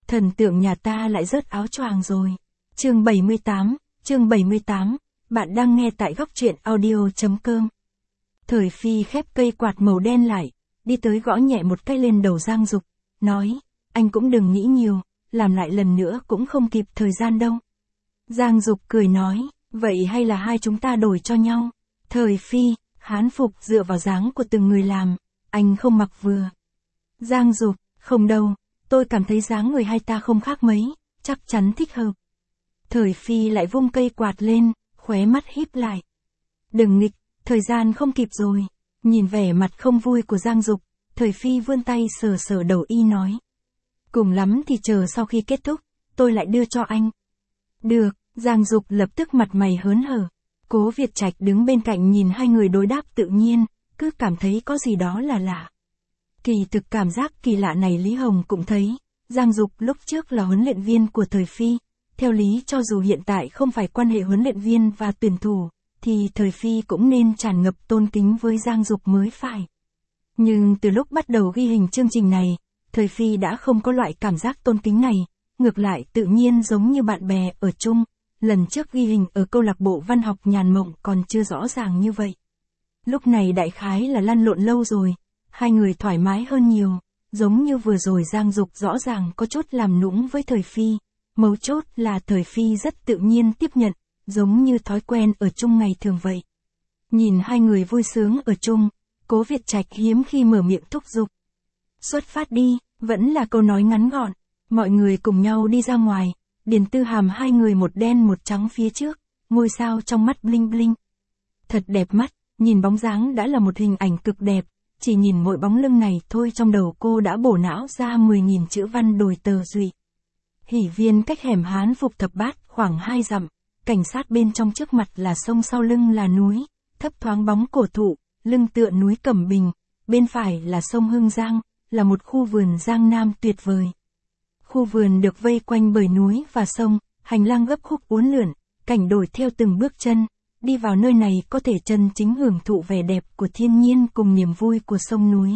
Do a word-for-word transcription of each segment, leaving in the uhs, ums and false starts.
Thần tượng nhà ta lại rớt áo choàng rồi. Chương bảy mươi tám, chương bảy mươi tám, bạn đang nghe tại góc truyện audio.com. Thời Phi khép cây quạt màu đen lại, đi tới gõ nhẹ một cái lên đầu Giang Dục, nói, anh cũng đừng nghĩ nhiều, làm lại lần nữa cũng không kịp thời gian đâu. Giang Dục cười nói, vậy hay là hai chúng ta đổi cho nhau. Thời Phi, hán phục dựa vào dáng của từng người làm, anh không mặc vừa. Giang Dục, không đâu, tôi cảm thấy dáng người hai ta không khác mấy, chắc chắn thích hợp. Thời Phi lại vung cây quạt lên, khóe mắt híp lại. Đừng nghịch, thời gian không kịp rồi. Nhìn vẻ mặt không vui của Giang Dục, Thời Phi vươn tay sờ sờ đầu y nói. Cùng lắm thì chờ sau khi kết thúc, tôi lại đưa cho anh. Được, Giang Dục lập tức mặt mày hớn hở. Cố Việt Trạch đứng bên cạnh nhìn hai người đối đáp tự nhiên, cứ cảm thấy có gì đó là lạ. Kỳ thực cảm giác kỳ lạ này Lý Hồng cũng thấy. Giang Dục lúc trước là huấn luyện viên của Thời Phi. Theo lý cho dù hiện tại không phải quan hệ huấn luyện viên và tuyển thủ, thì Thời Phi cũng nên tràn ngập tôn kính với Giang Dục mới phải. Nhưng từ lúc bắt đầu ghi hình chương trình này, Thời Phi đã không có loại cảm giác tôn kính này, ngược lại tự nhiên giống như bạn bè ở chung. Lần trước ghi hình ở câu lạc bộ văn học Nhàn Mộng còn chưa rõ ràng như vậy. Lúc này đại khái là lăn lộn lâu rồi, hai người thoải mái hơn nhiều, giống như vừa rồi Giang Dục rõ ràng có chút làm nũng với Thời Phi. Mấu chốt là Thời Phi rất tự nhiên tiếp nhận, giống như thói quen ở chung ngày thường vậy. Nhìn hai người vui sướng ở chung, Cố Việt Trạch hiếm khi mở miệng thúc giục. Xuất phát đi, vẫn là câu nói ngắn gọn, mọi người cùng nhau đi ra ngoài, Điền Tư Hàm hai người một đen một trắng phía trước, ngôi sao trong mắt bling bling. Thật đẹp mắt, nhìn bóng dáng đã là một hình ảnh cực đẹp, chỉ nhìn mỗi bóng lưng này thôi trong đầu cô đã bổ não ra mười nghìn chữ văn đồi tờ dụy. Hỉ Viên cách hẻm Hán Phục Thập Bát khoảng hai dặm, cảnh sát bên trong trước mặt là sông sau lưng là núi, thấp thoáng bóng cổ thụ, lưng tựa núi Cẩm Bình, bên phải là sông Hưng Giang, là một khu vườn Giang Nam tuyệt vời. Khu vườn được vây quanh bởi núi và sông, hành lang gấp khúc uốn lượn, cảnh đổi theo từng bước chân, đi vào nơi này có thể chân chính hưởng thụ vẻ đẹp của thiên nhiên cùng niềm vui của sông núi.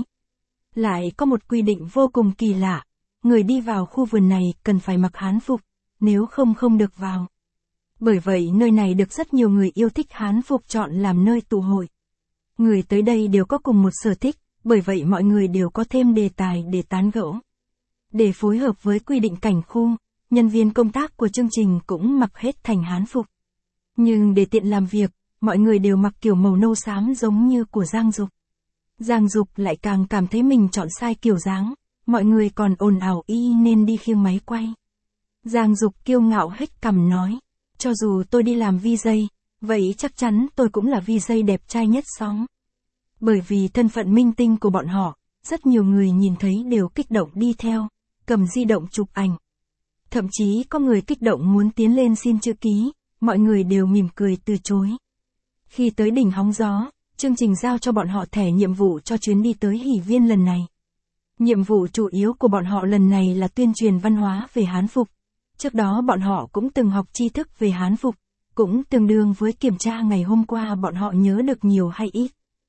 Lại có một quy định vô cùng kỳ lạ. Người đi vào khu vườn này cần phải mặc hán phục, nếu không không được vào. Bởi vậy nơi này được rất nhiều người yêu thích hán phục chọn làm nơi tụ hội. Người tới đây đều có cùng một sở thích, bởi vậy mọi người đều có thêm đề tài để tán gẫu. Để phối hợp với quy định cảnh khu, nhân viên công tác của chương trình cũng mặc hết thành hán phục. Nhưng để tiện làm việc, mọi người đều mặc kiểu màu nâu xám giống như của Giang Dục. Giang Dục lại càng cảm thấy mình chọn sai kiểu dáng. Mọi người còn ồn ào y nên đi khiêng máy quay. Giang Dục kiêu ngạo hếch cằm nói, cho dù tôi đi làm vi gi, vậy chắc chắn tôi cũng là vi gi đẹp trai nhất xóm. Bởi vì thân phận minh tinh của bọn họ, rất nhiều người nhìn thấy đều kích động đi theo, cầm di động chụp ảnh. Thậm chí có người kích động muốn tiến lên xin chữ ký, mọi người đều mỉm cười từ chối. Khi tới đỉnh hóng gió, chương trình giao cho bọn họ thẻ nhiệm vụ cho chuyến đi tới Hỉ Viên lần này. Nhiệm vụ chủ yếu của bọn họ lần này là tuyên truyền văn hóa về hán phục. Trước đó bọn họ cũng từng học tri thức về hán phục, cũng tương đương với kiểm tra ngày hôm qua bọn họ nhớ được nhiều hay ít.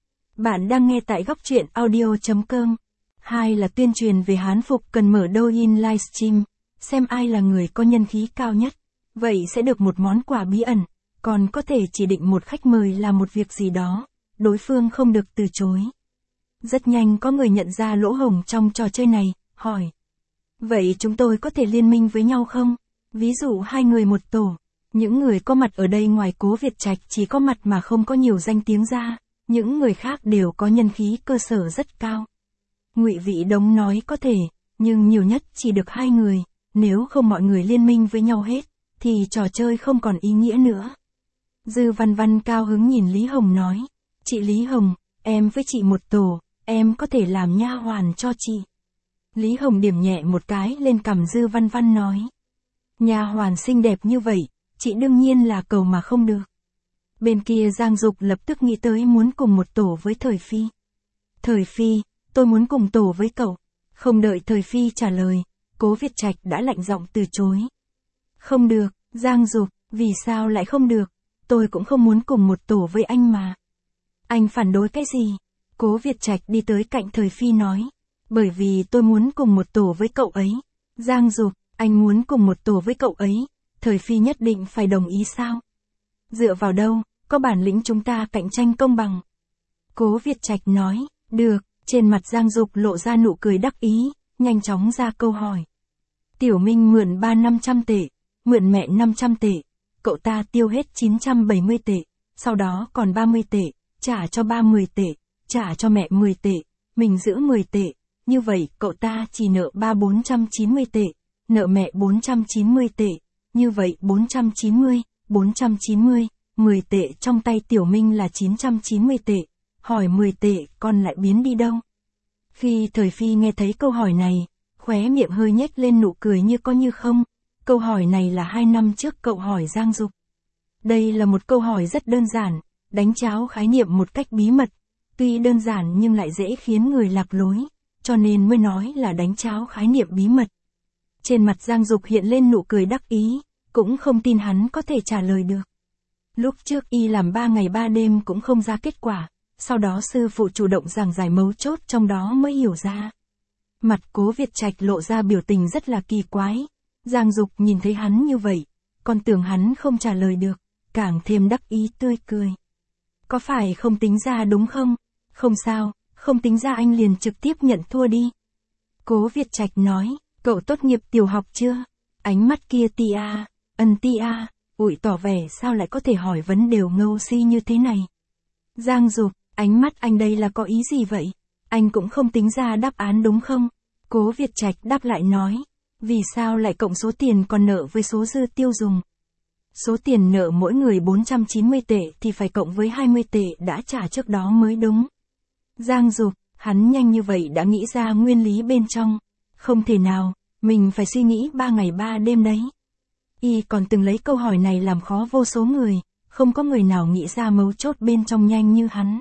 Bạn đang nghe tại góc truyện audio.com. Hai là tuyên truyền về hán phục cần mở douyin livestream, xem ai là người có nhân khí cao nhất. Vậy sẽ được một món quà bí ẩn, còn có thể chỉ định một khách mời làm một việc gì đó, đối phương không được từ chối. Rất nhanh có người nhận ra lỗ hổng trong trò chơi này, hỏi. Vậy chúng tôi có thể liên minh với nhau không? Ví dụ hai người một tổ. Những người có mặt ở đây ngoài Cố Việt Trạch chỉ có mặt mà không có nhiều danh tiếng ra, những người khác đều có nhân khí cơ sở rất cao. Ngụy Vị Đống nói có thể, nhưng nhiều nhất chỉ được hai người, nếu không mọi người liên minh với nhau hết, thì trò chơi không còn ý nghĩa nữa. Dư Văn Văn cao hứng nhìn Lý Hồng nói. Chị Lý Hồng, em với chị một tổ. Em có thể làm nha hoàn cho chị. Lý Hồng điểm nhẹ một cái lên cằm Dư Văn Văn nói. Nha hoàn xinh đẹp như vậy, chị đương nhiên là cầu mà không được. Bên kia Giang Dục lập tức nghĩ tới muốn cùng một tổ với Thời Phi. Thời Phi, tôi muốn cùng tổ với cậu. Không đợi Thời Phi trả lời, Cố Việt Trạch đã lạnh giọng từ chối. Không được, Giang Dục, vì sao lại không được? Tôi cũng không muốn cùng một tổ với anh mà. Anh phản đối cái gì? Cố Việt Trạch đi tới cạnh Thời Phi nói. Bởi vì tôi muốn cùng một tổ với cậu ấy. Giang Dục, Anh muốn cùng một tổ với cậu ấy, Thời Phi nhất định phải đồng ý sao? Dựa vào đâu, có bản lĩnh chúng ta cạnh tranh công bằng. Cố Việt Trạch nói, được, trên mặt Giang Dục lộ ra nụ cười đắc ý, nhanh chóng ra câu hỏi. Tiểu Minh mượn ba năm trăm tệ, mượn mẹ năm trăm tệ, cậu ta tiêu hết chín trăm bảy mươi tệ, sau đó còn ba mươi tệ, trả cho ba mười tệ, trả cho mẹ mười tệ, mình giữ mười tệ, như vậy cậu ta chỉ nợ ba bốn trăm chín mươi tệ, nợ mẹ bốn trăm chín mươi tệ, như vậy bốn trăm chín mươi, bốn trăm chín mươi, mười tệ trong tay Tiểu Minh là chín trăm chín mươi tệ, hỏi mười tệ con lại biến đi đâu? Khi Thời Phi nghe thấy câu hỏi này, khóe miệng hơi nhếch lên nụ cười như có như không, câu hỏi này là hai năm trước cậu hỏi Giang Dục. Đây là một câu hỏi rất đơn giản, đánh tráo khái niệm một cách bí mật, tuy đơn giản nhưng lại dễ khiến người lạc lối, cho nên mới nói là đánh tráo khái niệm bí mật. Trên mặt Giang Dục hiện lên nụ cười đắc ý, cũng không tin hắn có thể trả lời được. Lúc trước y làm ba ngày ba đêm cũng không ra kết quả, sau đó sư phụ chủ động giảng giải mấu chốt trong đó mới hiểu ra. Mặt Cố Việt Trạch lộ ra biểu tình rất là kỳ quái, Giang Dục nhìn thấy hắn như vậy, còn tưởng hắn không trả lời được, càng thêm đắc ý tươi cười. Có phải không tính ra đúng không? Không sao, không tính ra anh liền trực tiếp nhận thua đi. Cố Việt Trạch nói, cậu tốt nghiệp tiểu học chưa? Ánh mắt kia tia, ân tia, ủi tỏ vẻ sao lại có thể hỏi vấn đều ngâu si như thế này. Giang Dục, ánh mắt anh đây là có ý gì vậy? Anh cũng không tính ra đáp án đúng không? Cố Việt Trạch đáp lại nói, vì sao lại cộng số tiền còn nợ với số dư tiêu dùng? Số tiền nợ mỗi người bốn trăm chín mươi tệ thì phải cộng với hai mươi tệ đã trả trước đó mới đúng. Giang Dục, hắn nhanh như vậy đã nghĩ ra nguyên lý bên trong. Không thể nào, mình phải suy nghĩ ba ngày ba đêm đấy. Y còn từng lấy câu hỏi này làm khó vô số người, không có người nào nghĩ ra mấu chốt bên trong nhanh như hắn.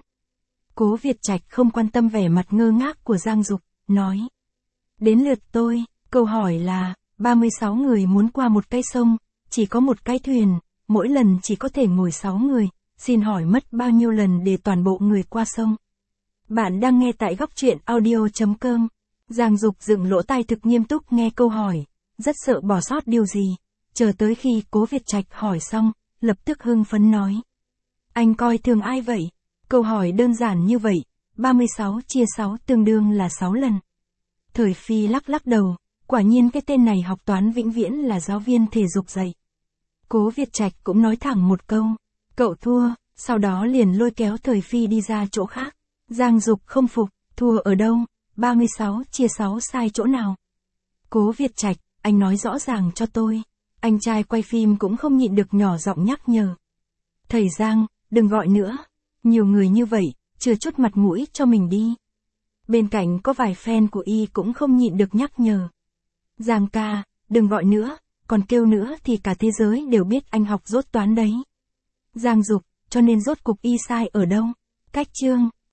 Cố Việt Trạch không quan tâm vẻ mặt ngơ ngác của Giang Dục, nói. Đến lượt tôi, câu hỏi là, ba mươi sáu người muốn qua một cái sông, chỉ có một cái thuyền, mỗi lần chỉ có thể ngồi sáu người, xin hỏi mất bao nhiêu lần để toàn bộ người qua sông? Bạn đang nghe tại góc truyện audio chấm com. Giang Dục dựng lỗ tai thực nghiêm túc nghe câu hỏi, rất sợ bỏ sót điều gì, chờ tới khi Cố Việt Trạch hỏi xong, lập tức hưng phấn nói. Anh coi thường ai vậy? Câu hỏi đơn giản như vậy, ba mươi sáu chia sáu tương đương là sáu lần. Thời Phi lắc lắc đầu, quả nhiên cái tên này học toán vĩnh viễn là giáo viên thể dục dạy. Cố Việt Trạch cũng nói thẳng một câu, cậu thua, sau đó liền lôi kéo Thời Phi đi ra chỗ khác. Giang Dục không phục, thua ở đâu, ba mươi sáu chia sáu sai chỗ nào? Cố Việt Trạch, anh nói rõ ràng cho tôi. Anh trai quay phim cũng không nhịn được nhỏ giọng nhắc nhở. Thầy Giang, đừng gọi nữa, nhiều người như vậy, chưa chút mặt mũi cho mình đi. Bên cạnh có vài fan của y cũng không nhịn được nhắc nhở. Giang ca, đừng gọi nữa, còn kêu nữa thì cả thế giới đều biết anh học dốt toán đấy. Giang Dục, cho nên rốt cục y sai ở đâu? Cách chương.